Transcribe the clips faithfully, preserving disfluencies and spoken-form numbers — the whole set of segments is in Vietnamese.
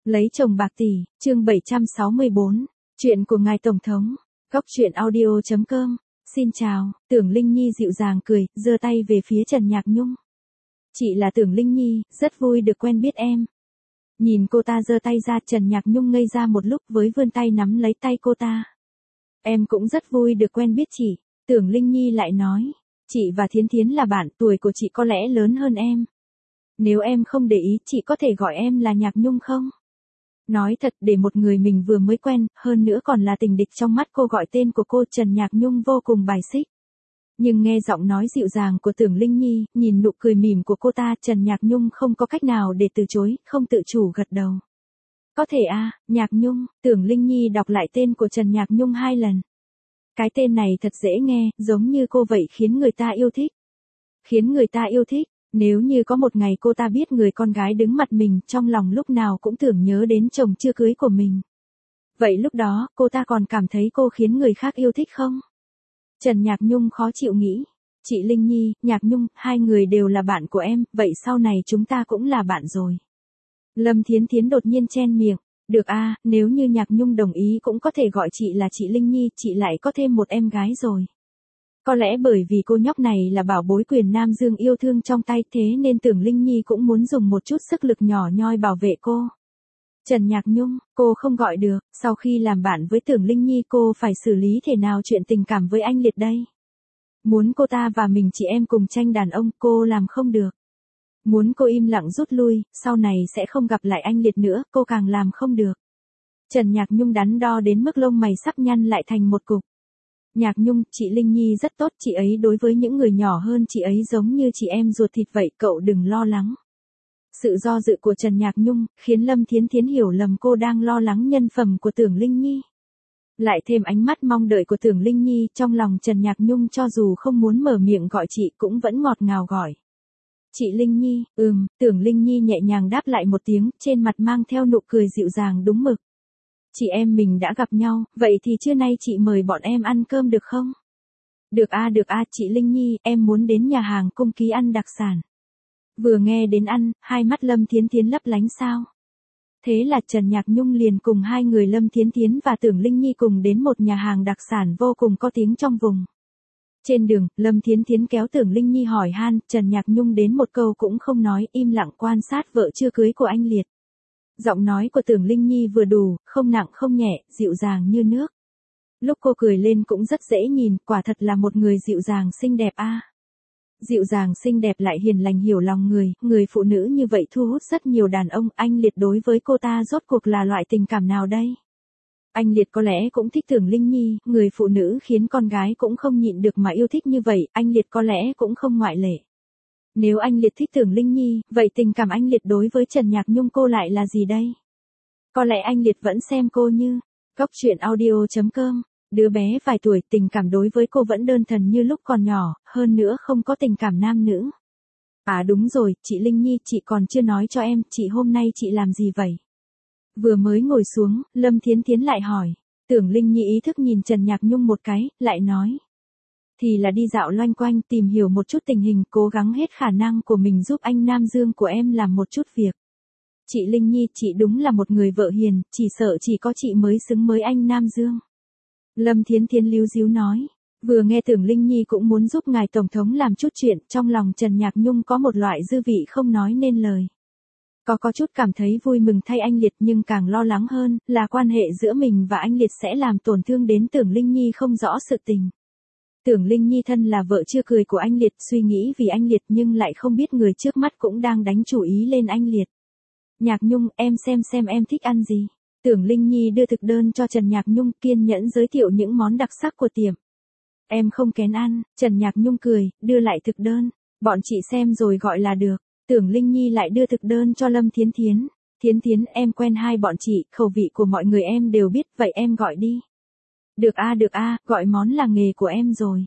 Lấy chồng bạc tỷ, chương bảy trăm sáu mươi bốn, chuyện của ngài Tổng thống, góc truyện audio chấm com, xin chào, Tưởng Linh Nhi dịu dàng cười, giơ tay về phía Trần Nhạc Nhung. Chị là Tưởng Linh Nhi, rất vui được quen biết em. Nhìn cô ta giơ tay ra, Trần Nhạc Nhung ngây ra một lúc với vươn tay nắm lấy tay cô ta. Em cũng rất vui được quen biết chị, Tưởng Linh Nhi lại nói. Chị và Thiến Thiến là bạn, tuổi của chị có lẽ lớn hơn em. Nếu em không để ý, chị có thể gọi em là Nhạc Nhung không? Nói thật, để một người mình vừa mới quen, hơn nữa còn là tình địch trong mắt cô gọi tên của cô, Trần Nhạc Nhung vô cùng bài xích. Nhưng nghe giọng nói dịu dàng của Tưởng Linh Nhi, nhìn nụ cười mỉm của cô ta, Trần Nhạc Nhung không có cách nào để từ chối, không tự chủ gật đầu. Có thể à, Nhạc Nhung, Tưởng Linh Nhi đọc lại tên của Trần Nhạc Nhung hai lần. Cái tên này thật dễ nghe, giống như cô vậy, khiến người ta yêu thích. Khiến người ta yêu thích. Nếu như có một ngày cô ta biết người con gái đứng mặt mình, trong lòng lúc nào cũng tưởng nhớ đến chồng chưa cưới của mình. Vậy lúc đó, cô ta còn cảm thấy cô khiến người khác yêu thích không? Trần Nhạc Nhung khó chịu nghĩ. Chị Linh Nhi, Nhạc Nhung, hai người đều là bạn của em, vậy sau này chúng ta cũng là bạn rồi. Lâm Thiến Thiến đột nhiên chen miệng. Được a, nếu như Nhạc Nhung đồng ý cũng có thể gọi chị là chị Linh Nhi, chị lại có thêm một em gái rồi. Có lẽ bởi vì cô nhóc này là bảo bối quyền Nam Dương yêu thương trong tay, thế nên Tưởng Linh Nhi cũng muốn dùng một chút sức lực nhỏ nhoi bảo vệ cô. Trần Nhạc Nhung, cô không gọi được, sau khi làm bạn với Tưởng Linh Nhi cô phải xử lý thế nào chuyện tình cảm với anh Liệt đây? Muốn cô ta và mình chị em cùng tranh đàn ông, cô làm không được. Muốn cô im lặng rút lui, sau này sẽ không gặp lại anh Liệt nữa, cô càng làm không được. Trần Nhạc Nhung đắn đo đến mức lông mày sắp nhăn lại thành một cục. Nhạc Nhung, chị Linh Nhi rất tốt, chị ấy đối với những người nhỏ hơn chị ấy giống như chị em ruột thịt vậy, cậu đừng lo lắng. Sự do dự của Trần Nhạc Nhung, khiến Lâm Thiến Thiến hiểu lầm cô đang lo lắng nhân phẩm của Tưởng Linh Nhi. Lại thêm ánh mắt mong đợi của Tưởng Linh Nhi, trong lòng Trần Nhạc Nhung cho dù không muốn mở miệng gọi chị cũng vẫn ngọt ngào gọi. Chị Linh Nhi, ừm, Tưởng Linh Nhi nhẹ nhàng đáp lại một tiếng, trên mặt mang theo nụ cười dịu dàng đúng mực. Chị em mình đã gặp nhau, vậy thì trưa nay chị mời bọn em ăn cơm được không? Được a, được a, chị Linh Nhi, em muốn đến nhà hàng Cung Ký ăn đặc sản. Vừa nghe đến ăn, hai mắt Lâm Thiến Thiến lấp lánh sao. Thế là Trần Nhạc Nhung liền cùng hai người Lâm Thiến Thiến và Tưởng Linh Nhi cùng đến một nhà hàng đặc sản vô cùng có tiếng trong vùng. Trên đường, Lâm Thiến Thiến kéo Tưởng Linh Nhi hỏi han, Trần Nhạc Nhung đến một câu cũng không nói, im lặng quan sát vợ chưa cưới của anh Liệt. Giọng nói của Tưởng Linh Nhi vừa đủ, không nặng không nhẹ, dịu dàng như nước. Lúc cô cười lên cũng rất dễ nhìn, quả thật là một người dịu dàng xinh đẹp a. Dịu dàng xinh đẹp lại hiền lành hiểu lòng người, người phụ nữ như vậy thu hút rất nhiều đàn ông, anh Liệt đối với cô ta rốt cuộc là loại tình cảm nào đây? Anh Liệt có lẽ cũng thích Tưởng Linh Nhi, người phụ nữ khiến con gái cũng không nhịn được mà yêu thích như vậy, anh Liệt có lẽ cũng không ngoại lệ. Nếu anh Liệt thích Tưởng Linh Nhi, vậy tình cảm anh Liệt đối với Trần Nhạc Nhung cô lại là gì đây? Có lẽ anh Liệt vẫn xem cô như góc truyện audio chấm com, đứa bé vài tuổi, tình cảm đối với cô vẫn đơn thuần như lúc còn nhỏ, hơn nữa không có tình cảm nam nữ. À đúng rồi, chị Linh Nhi, chị còn chưa nói cho em, chị hôm nay chị làm gì vậy? Vừa mới ngồi xuống, Lâm Thiến Thiến lại hỏi. Tưởng Linh Nhi ý thức nhìn Trần Nhạc Nhung một cái, lại nói. Thì là đi dạo loanh quanh tìm hiểu một chút tình hình, cố gắng hết khả năng của mình giúp anh Nam Dương của em làm một chút việc. Chị Linh Nhi, chị đúng là một người vợ hiền, chỉ sợ chỉ có chị mới xứng với anh Nam Dương. Lâm Thiến Thiến líu díu nói. Vừa nghe Tưởng Linh Nhi cũng muốn giúp ngài Tổng thống làm chút chuyện, trong lòng Trần Nhạc Nhung có một loại dư vị không nói nên lời. Có có chút cảm thấy vui mừng thay anh Liệt, nhưng càng lo lắng hơn, là quan hệ giữa mình và anh Liệt sẽ làm tổn thương đến Tưởng Linh Nhi không rõ sự tình. Tưởng Linh Nhi thân là vợ chưa cưới của anh Liệt, suy nghĩ vì anh Liệt nhưng lại không biết người trước mắt cũng đang đánh chủ ý lên anh Liệt. Nhạc Nhung, em xem xem em thích ăn gì. Tưởng Linh Nhi đưa thực đơn cho Trần Nhạc Nhung, kiên nhẫn giới thiệu những món đặc sắc của tiệm. Em không kén ăn, Trần Nhạc Nhung cười, đưa lại thực đơn. Bọn chị xem rồi gọi là được. Tưởng Linh Nhi lại đưa thực đơn cho Lâm Thiến Thiến. Thiến Thiến, em quen hai bọn chị, khẩu vị của mọi người em đều biết, vậy em gọi đi. Được a, được a, gọi món là nghề của em rồi.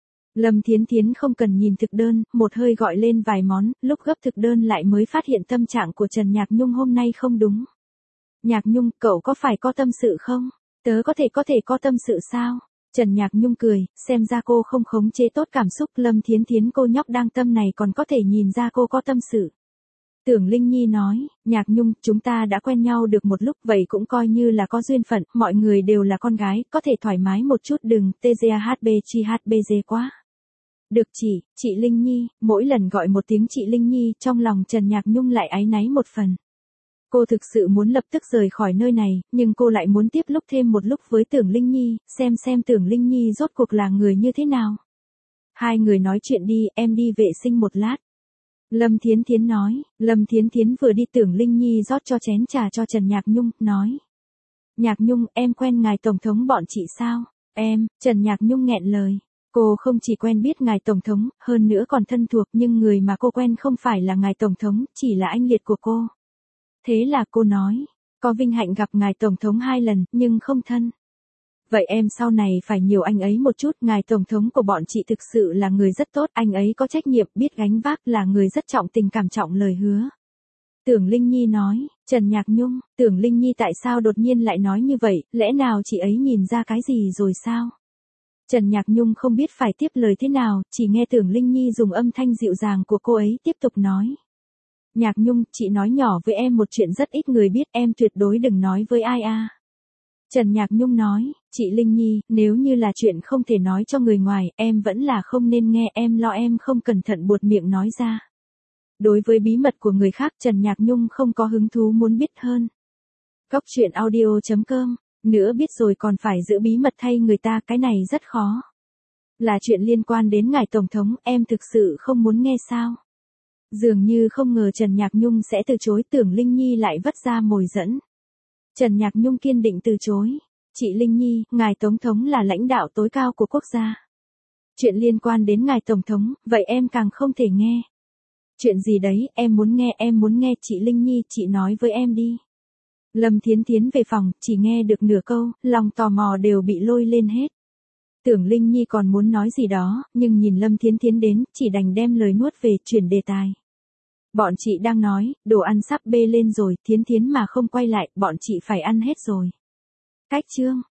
Lâm Thiến Thiến không cần nhìn thực đơn, một hơi gọi lên vài món, lúc gấp thực đơn lại mới phát hiện tâm trạng của Trần Nhạc Nhung hôm nay không đúng. Nhạc Nhung, cậu có phải có tâm sự không? Tớ có thể có thể có tâm sự sao? Trần Nhạc Nhung cười, xem ra cô không khống chế tốt cảm xúc, Lâm Thiến Thiến cô nhóc đang tâm này còn có thể nhìn ra cô có tâm sự. Tưởng Linh Nhi nói, Nhạc Nhung, chúng ta đã quen nhau được một lúc vậy cũng coi như là có duyên phận, mọi người đều là con gái, có thể thoải mái một chút đừng tê giê hát bê giê hát bê giê quá. Được chị, chị Linh Nhi, mỗi lần gọi một tiếng chị Linh Nhi trong lòng Trần Nhạc Nhung lại áy náy một phần. Cô thực sự muốn lập tức rời khỏi nơi này, nhưng cô lại muốn tiếp lúc thêm một lúc với Tưởng Linh Nhi, xem xem Tưởng Linh Nhi rốt cuộc là người như thế nào. Hai người nói chuyện đi, em đi vệ sinh một lát. Lâm Thiến Thiến nói, Lâm Thiến Thiến vừa đi Tưởng Linh Nhi rót cho chén trà cho Trần Nhạc Nhung, nói. Nhạc Nhung, em quen ngài Tổng thống bọn chị sao? Em, Trần Nhạc Nhung nghẹn lời. Cô không chỉ quen biết ngài Tổng thống, hơn nữa còn thân thuộc nhưng người mà cô quen không phải là ngài Tổng thống, chỉ là anh liệt của cô. Thế là cô nói, có vinh hạnh gặp ngài Tổng thống hai lần, nhưng không thân. Vậy em sau này phải nhiều anh ấy một chút, ngài Tổng thống của bọn chị thực sự là người rất tốt, anh ấy có trách nhiệm, biết gánh vác, là người rất trọng tình cảm trọng lời hứa. Tưởng Linh Nhi nói, Trần Nhạc Nhung, Tưởng Linh Nhi tại sao đột nhiên lại nói như vậy, lẽ nào chị ấy nhìn ra cái gì rồi sao? Trần Nhạc Nhung không biết phải tiếp lời thế nào, chỉ nghe Tưởng Linh Nhi dùng âm thanh dịu dàng của cô ấy tiếp tục nói. Nhạc Nhung, chị nói nhỏ với em một chuyện rất ít người biết, em tuyệt đối đừng nói với ai a. À. Trần Nhạc Nhung nói, chị Linh Nhi, nếu như là chuyện không thể nói cho người ngoài, em vẫn là không nên nghe, em lo em không cẩn thận buột miệng nói ra. Đối với bí mật của người khác, Trần Nhạc Nhung không có hứng thú muốn biết hơn. Góc truyện audio chấm com, nữa biết rồi còn phải giữ bí mật thay người ta, cái này rất khó. Là chuyện liên quan đến ngài Tổng thống, em thực sự không muốn nghe sao? Dường như không ngờ Trần Nhạc Nhung sẽ từ chối, Tưởng Linh Nhi lại vất ra mồi dẫn. Trần Nhạc Nhung kiên định từ chối. Chị Linh Nhi, ngài Tổng thống là lãnh đạo tối cao của quốc gia. Chuyện liên quan đến ngài Tổng thống, vậy em càng không thể nghe. Chuyện gì đấy, em muốn nghe, em muốn nghe, chị Linh Nhi, chị nói với em đi. Lâm Thiến Thiến về phòng, chỉ nghe được nửa câu, lòng tò mò đều bị lôi lên hết. Tưởng Linh Nhi còn muốn nói gì đó, nhưng nhìn Lâm Thiến Thiến đến, chỉ đành đem lời nuốt về, chuyển đề tài. Bọn chị đang nói, đồ ăn sắp bê lên rồi, Thiến Thiến mà không quay lại, bọn chị phải ăn hết rồi. Cách chương.